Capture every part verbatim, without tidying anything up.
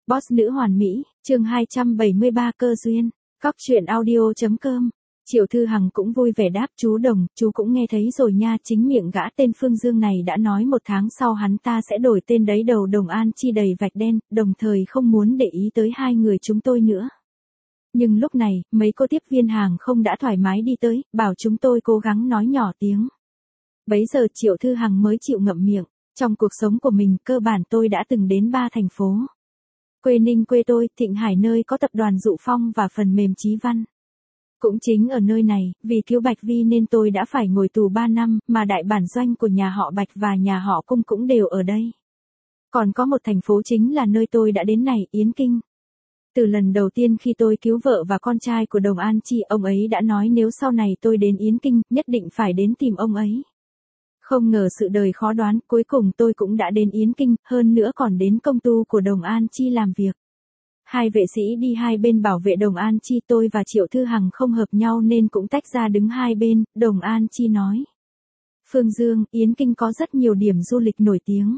Boss nữ hoàn mỹ, chương hai trăm bảy mươi ba cơ duyên, cóc truyện audio.com. Triệu Thư Hằng cũng vui vẻ đáp chú Đồng, chú cũng nghe thấy rồi nha, chính miệng gã tên Phương Dương này đã nói một tháng sau hắn ta sẽ đổi tên đấy, đầu Đồng An Chi đầy vạch đen, đồng thời không muốn để ý tới hai người chúng tôi nữa. Nhưng lúc này, mấy cô tiếp viên hàng không đã thoải mái đi tới, bảo chúng tôi cố gắng nói nhỏ tiếng. Bấy giờ Triệu Thư Hằng mới chịu ngậm miệng, trong cuộc sống của mình cơ bản tôi đã từng đến ba thành phố. Quê Ninh quê tôi, Thịnh Hải nơi có tập đoàn Dụ Phong và phần mềm Chí Văn. Cũng chính ở nơi này, vì cứu Bạch Vi nên tôi đã phải ngồi tù ba năm, mà đại bản doanh của nhà họ Bạch và nhà họ Cung cũng đều ở đây. Còn có một thành phố chính là nơi tôi đã đến này, Yến Kinh. Từ lần đầu tiên khi tôi cứu vợ và con trai của Đồng An Chi, ông ấy đã nói nếu sau này tôi đến Yến Kinh, nhất định phải đến tìm ông ấy. Không ngờ sự đời khó đoán, cuối cùng tôi cũng đã đến Yến Kinh, hơn nữa còn đến công ty của Đồng An Chi làm việc. Hai vệ sĩ đi hai bên bảo vệ Đồng An Chi, tôi và Triệu Thư Hằng không hợp nhau nên cũng tách ra đứng hai bên. Đồng An Chi nói: Phương Dương, Yến Kinh có rất nhiều điểm du lịch nổi tiếng.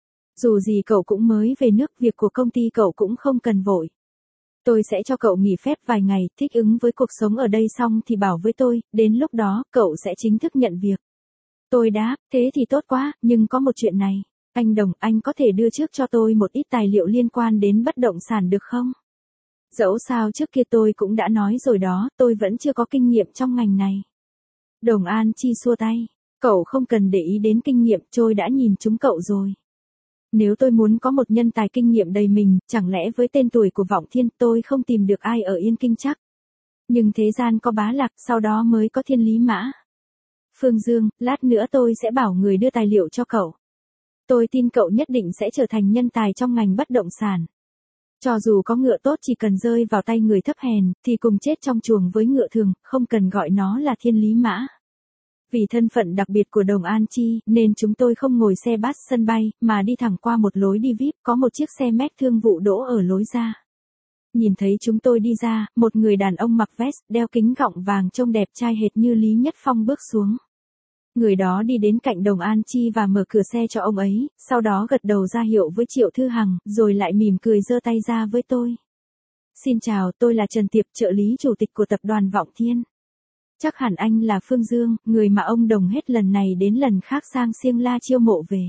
Dù gì cậu cũng mới về nước, việc của công ty cậu cũng không cần vội. Tôi sẽ cho cậu nghỉ phép vài ngày, thích ứng với cuộc sống ở đây xong thì bảo với tôi, đến lúc đó, cậu sẽ chính thức nhận việc. Tôi đáp, thế thì tốt quá, nhưng có một chuyện này. Anh Đồng, anh có thể đưa trước cho tôi một ít tài liệu liên quan đến bất động sản được không? Dẫu sao trước kia tôi cũng đã nói rồi đó, tôi vẫn chưa có kinh nghiệm trong ngành này. Đồng An Chi xua tay, cậu không cần để ý đến kinh nghiệm, tôi đã nhìn chúng cậu rồi. Nếu tôi muốn có một nhân tài kinh nghiệm đầy mình, chẳng lẽ với tên tuổi của Vọng Thiên tôi không tìm được ai ở Yên Kinh chắc? Nhưng thế gian có Bá Lạc, sau đó mới có Thiên Lý Mã. Phương Dương, lát nữa tôi sẽ bảo người đưa tài liệu cho cậu. Tôi tin cậu nhất định sẽ trở thành nhân tài trong ngành bất động sản. Cho dù có ngựa tốt chỉ cần rơi vào tay người thấp hèn, thì cùng chết trong chuồng với ngựa thường, không cần gọi nó là Thiên Lý Mã. Vì thân phận đặc biệt của Đồng An Chi, nên chúng tôi không ngồi xe bus sân bay, mà đi thẳng qua một lối đi vi ai pi, có một chiếc xe Mac thương vụ đỗ ở lối ra. Nhìn thấy chúng tôi đi ra, một người đàn ông mặc vest, đeo kính gọng vàng trông đẹp trai hệt như Lý Nhất Phong bước xuống. Người đó đi đến cạnh Đồng An Chi và mở cửa xe cho ông ấy, sau đó gật đầu ra hiệu với Triệu Thư Hằng, rồi lại mỉm cười giơ tay ra với tôi. Xin chào, tôi là Trần Tiệp, trợ lý chủ tịch của tập đoàn Vọng Thiên. Chắc hẳn anh là Phương Dương, người mà ông Đồng hết lần này đến lần khác sang Siêng La chiêu mộ về.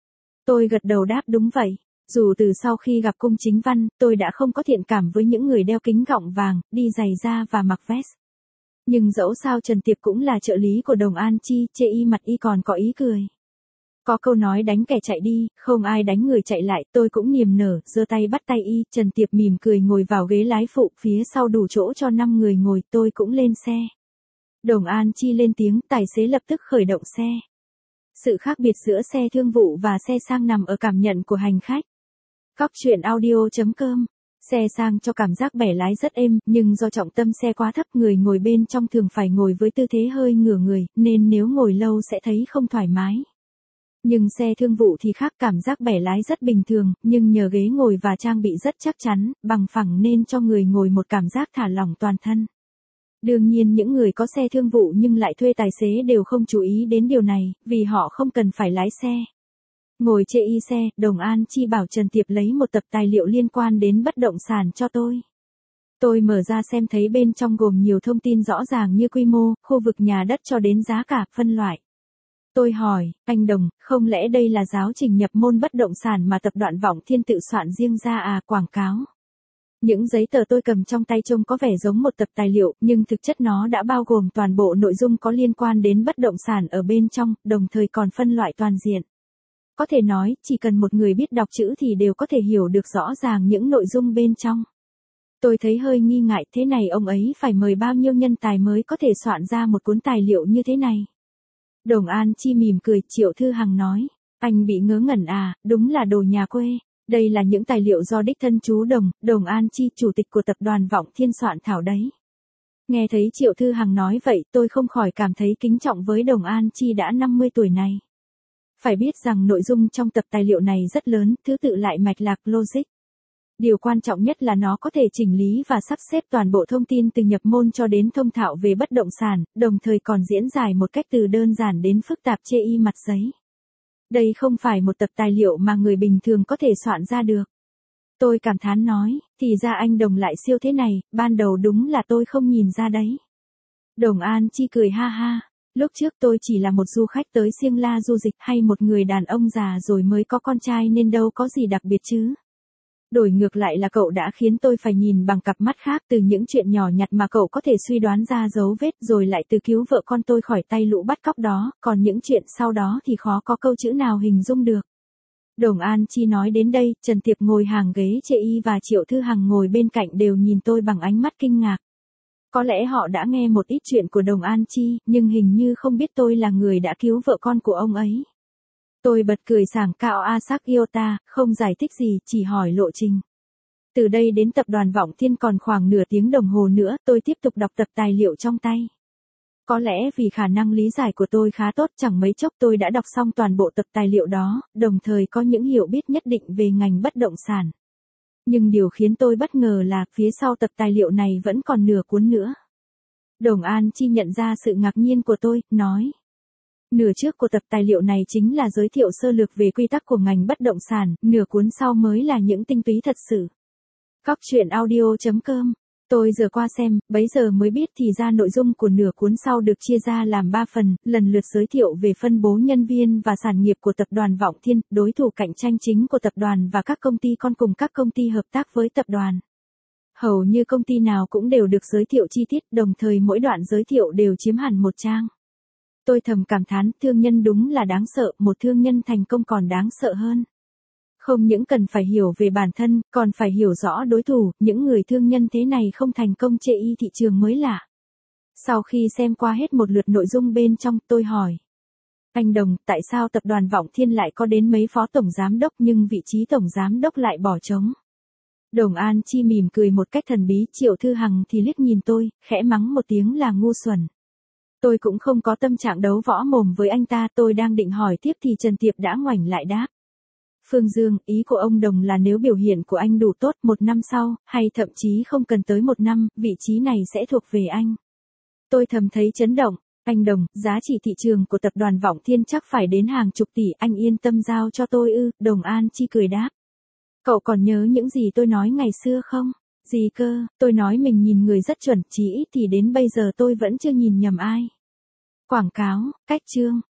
Tôi gật đầu đáp đúng vậy. Dù từ sau khi gặp Cung Chính Văn, tôi đã không có thiện cảm với những người đeo kính gọng vàng, đi giày da và mặc vest. Nhưng dẫu sao Trần Tiệp cũng là trợ lý của Đồng An Chi, chê y mặt y còn có ý cười. Có câu nói đánh kẻ chạy đi, không ai đánh người chạy lại, tôi cũng niềm nở, giơ tay bắt tay y, Trần Tiệp mỉm cười ngồi vào ghế lái phụ, phía sau đủ chỗ cho năm người ngồi, tôi cũng lên xe. Đồng An Chi lên tiếng, tài xế lập tức khởi động xe. Sự khác biệt giữa xe thương vụ và xe sang nằm ở cảm nhận của hành khách. Cóc truyện audio.com. Xe sang cho cảm giác bẻ lái rất êm, nhưng do trọng tâm xe quá thấp, người ngồi bên trong thường phải ngồi với tư thế hơi ngửa người, nên nếu ngồi lâu sẽ thấy không thoải mái. Nhưng xe thương vụ thì khác, cảm giác bẻ lái rất bình thường, nhưng nhờ ghế ngồi và trang bị rất chắc chắn, bằng phẳng nên cho người ngồi một cảm giác thả lỏng toàn thân. Đương nhiên những người có xe thương vụ nhưng lại thuê tài xế đều không chú ý đến điều này, vì họ không cần phải lái xe. Ngồi chê y xe, Đồng An Chi bảo Trần Tiệp lấy một tập tài liệu liên quan đến bất động sản cho tôi. Tôi mở ra xem thấy bên trong gồm nhiều thông tin rõ ràng như quy mô, khu vực nhà đất cho đến giá cả, phân loại. Tôi hỏi, anh Đồng, không lẽ đây là giáo trình nhập môn bất động sản mà tập đoàn Vọng Thiên tự soạn riêng ra à? Quảng cáo. Những giấy tờ tôi cầm trong tay trông có vẻ giống một tập tài liệu, nhưng thực chất nó đã bao gồm toàn bộ nội dung có liên quan đến bất động sản ở bên trong, đồng thời còn phân loại toàn diện. Có thể nói, chỉ cần một người biết đọc chữ thì đều có thể hiểu được rõ ràng những nội dung bên trong. Tôi thấy hơi nghi ngại, thế này ông ấy phải mời bao nhiêu nhân tài mới có thể soạn ra một cuốn tài liệu như thế này. Đồng An Chi mỉm cười, Triệu Thư Hằng nói, anh bị ngớ ngẩn à, đúng là đồ nhà quê. Đây là những tài liệu do đích thân chú Đồng, Đồng An Chi, chủ tịch của tập đoàn Vọng Thiên soạn thảo đấy. Nghe thấy Triệu Thư Hằng nói vậy, tôi không khỏi cảm thấy kính trọng với Đồng An Chi đã năm mươi tuổi này. Phải biết rằng nội dung trong tập tài liệu này rất lớn, thứ tự lại mạch lạc logic. Điều quan trọng nhất là nó có thể chỉnh lý và sắp xếp toàn bộ thông tin từ nhập môn cho đến thông thạo về bất động sản, đồng thời còn diễn giải một cách từ đơn giản đến phức tạp chê y mặt giấy. Đây không phải một tập tài liệu mà người bình thường có thể soạn ra được. Tôi cảm thán nói, thì ra anh Đồng lại siêu thế này, ban đầu đúng là tôi không nhìn ra đấy. Đồng An Chi cười ha ha, lúc trước tôi chỉ là một du khách tới Siêng La du dịch hay một người đàn ông già rồi mới có con trai nên đâu có gì đặc biệt chứ. Đổi ngược lại là cậu đã khiến tôi phải nhìn bằng cặp mắt khác, từ những chuyện nhỏ nhặt mà cậu có thể suy đoán ra dấu vết rồi lại từ cứu vợ con tôi khỏi tay lũ bắt cóc đó, còn những chuyện sau đó thì khó có câu chữ nào hình dung được. Đồng An Chi nói đến đây, Trần Tiệp ngồi hàng ghế chê y và Triệu Thư Hằng ngồi bên cạnh đều nhìn tôi bằng ánh mắt kinh ngạc. Có lẽ họ đã nghe một ít chuyện của Đồng An Chi, nhưng hình như không biết tôi là người đã cứu vợ con của ông ấy. Tôi bật cười sảng cao Asak Iota, không giải thích gì, chỉ hỏi lộ trình. Từ đây đến tập đoàn Vọng Thiên còn khoảng nửa tiếng đồng hồ nữa, tôi tiếp tục đọc tập tài liệu trong tay. Có lẽ vì khả năng lý giải của tôi khá tốt, chẳng mấy chốc tôi đã đọc xong toàn bộ tập tài liệu đó, đồng thời có những hiểu biết nhất định về ngành bất động sản. Nhưng điều khiến tôi bất ngờ là, phía sau tập tài liệu này vẫn còn nửa cuốn nữa. Đồng An Chi nhận ra sự ngạc nhiên của tôi, nói. Nửa trước của tập tài liệu này chính là giới thiệu sơ lược về quy tắc của ngành bất động sản, nửa cuốn sau mới là những tinh túy thật sự. Cóc truyện audio chấm com. Tôi giờ qua xem, bấy giờ mới biết thì ra nội dung của nửa cuốn sau được chia ra làm ba phần, lần lượt giới thiệu về phân bố nhân viên và sản nghiệp của tập đoàn Vọng Thiên, đối thủ cạnh tranh chính của tập đoàn và các công ty con cùng các công ty hợp tác với tập đoàn. Hầu như công ty nào cũng đều được giới thiệu chi tiết, đồng thời mỗi đoạn giới thiệu đều chiếm hẳn một trang. Tôi thầm cảm thán, thương nhân đúng là đáng sợ, một thương nhân thành công còn đáng sợ hơn. Không những cần phải hiểu về bản thân, còn phải hiểu rõ đối thủ, những người thương nhân thế này không thành công chê y thị trường mới lạ. Sau khi xem qua hết một lượt nội dung bên trong, tôi hỏi. Anh Đồng, tại sao tập đoàn Vọng Thiên lại có đến mấy phó tổng giám đốc nhưng vị trí tổng giám đốc lại bỏ trống? Đồng An Chi mỉm cười một cách thần bí, Triệu Thư Hằng thì liếc nhìn tôi, khẽ mắng một tiếng là ngu xuẩn. Tôi cũng không có tâm trạng đấu võ mồm với anh ta, tôi đang định hỏi tiếp thì Trần Tiệp đã ngoảnh lại đáp. Phương Dương, ý của ông Đồng là nếu biểu hiện của anh đủ tốt, một năm sau, hay thậm chí không cần tới một năm, vị trí này sẽ thuộc về anh. Tôi thầm thấy chấn động. Anh Đồng, giá trị thị trường của tập đoàn Vọng Thiên chắc phải đến hàng chục tỷ, anh yên tâm giao cho tôi ư? Đồng An Chi cười đáp. Cậu còn nhớ những gì tôi nói ngày xưa không? Gì cơ? Tôi nói mình nhìn người rất chuẩn, chỉ ít thì đến bây giờ tôi vẫn chưa nhìn nhầm ai. Quảng cáo, cách chương.